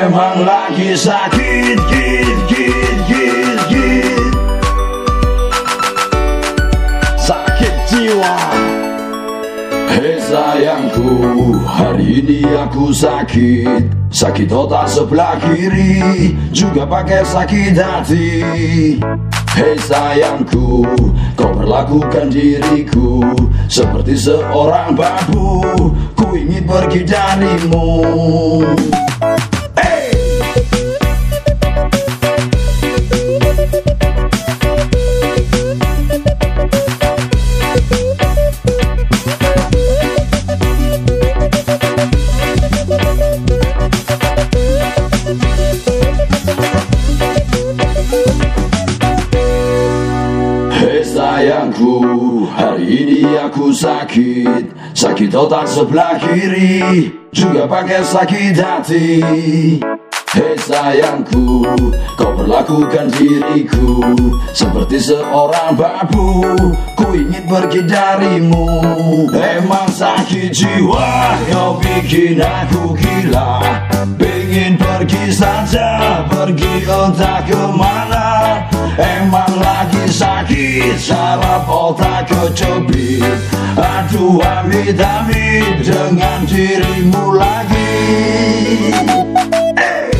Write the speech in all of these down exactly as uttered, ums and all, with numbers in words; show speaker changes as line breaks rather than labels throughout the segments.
Emang lagi sakit, git, git, git, git. Sakit jiwa. Hei sayangku, hari ini aku sakit. Sakit otak sebelah kiri, juga pakai sakit hati. Hei sayangku, kau perlakukan diriku seperti seorang babu. Ku ingin pergi darimu. Sayangku, hari ini aku sakit. Sakit otak sebelah kiri, juga pakai sakit hati. Hei sayangku, kau perlakukan diriku seperti seorang babu. Ku ingin pergi darimu. Emang sakit jiwa, kau bikin aku gila. Pengen pergi saja, pergi entah kemana. Emang lagi sakit, saraf otak kecubit. Aduh amit-amit dengan dirimu lagi. Hey.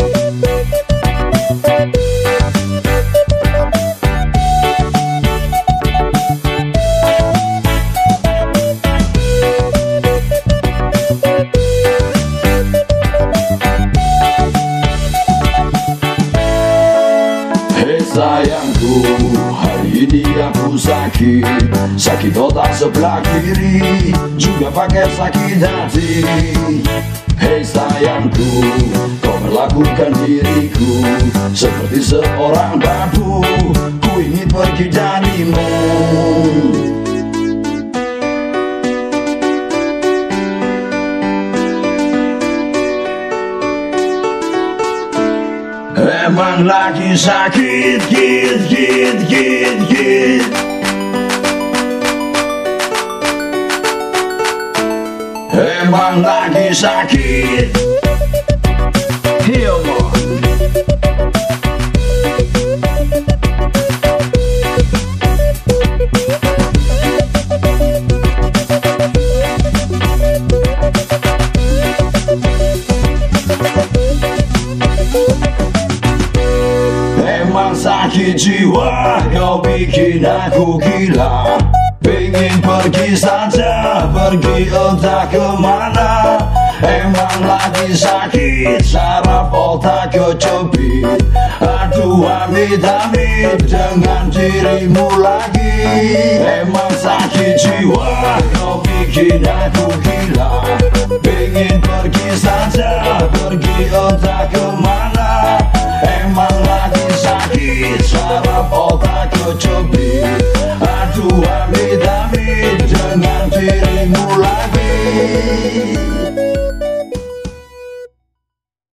Sayangku, hari ini aku sakit. Sakit otak sebelah kiri, juga pakai sakit hati. Hei sayangku, kau perlakukan diriku seperti seorang babu. Ku ingin pergi darimu. Emang lagi sakit, git, git, git, git. Emang lagi sakit. Hell no. Emang sakit jiwa, kau bikin aku gila. Pengen pergi saja, pergi entah kemana. Emang lagi sakit, saraf otak kecubit. Aduh amit-amit dengan dirimu lagi. Emang sakit jiwa, kau bikin aku gila. Pengen pergi saja, pergi entah kemana. Emang lagi sakit, saraf otak kecubit. Aduh amit-amit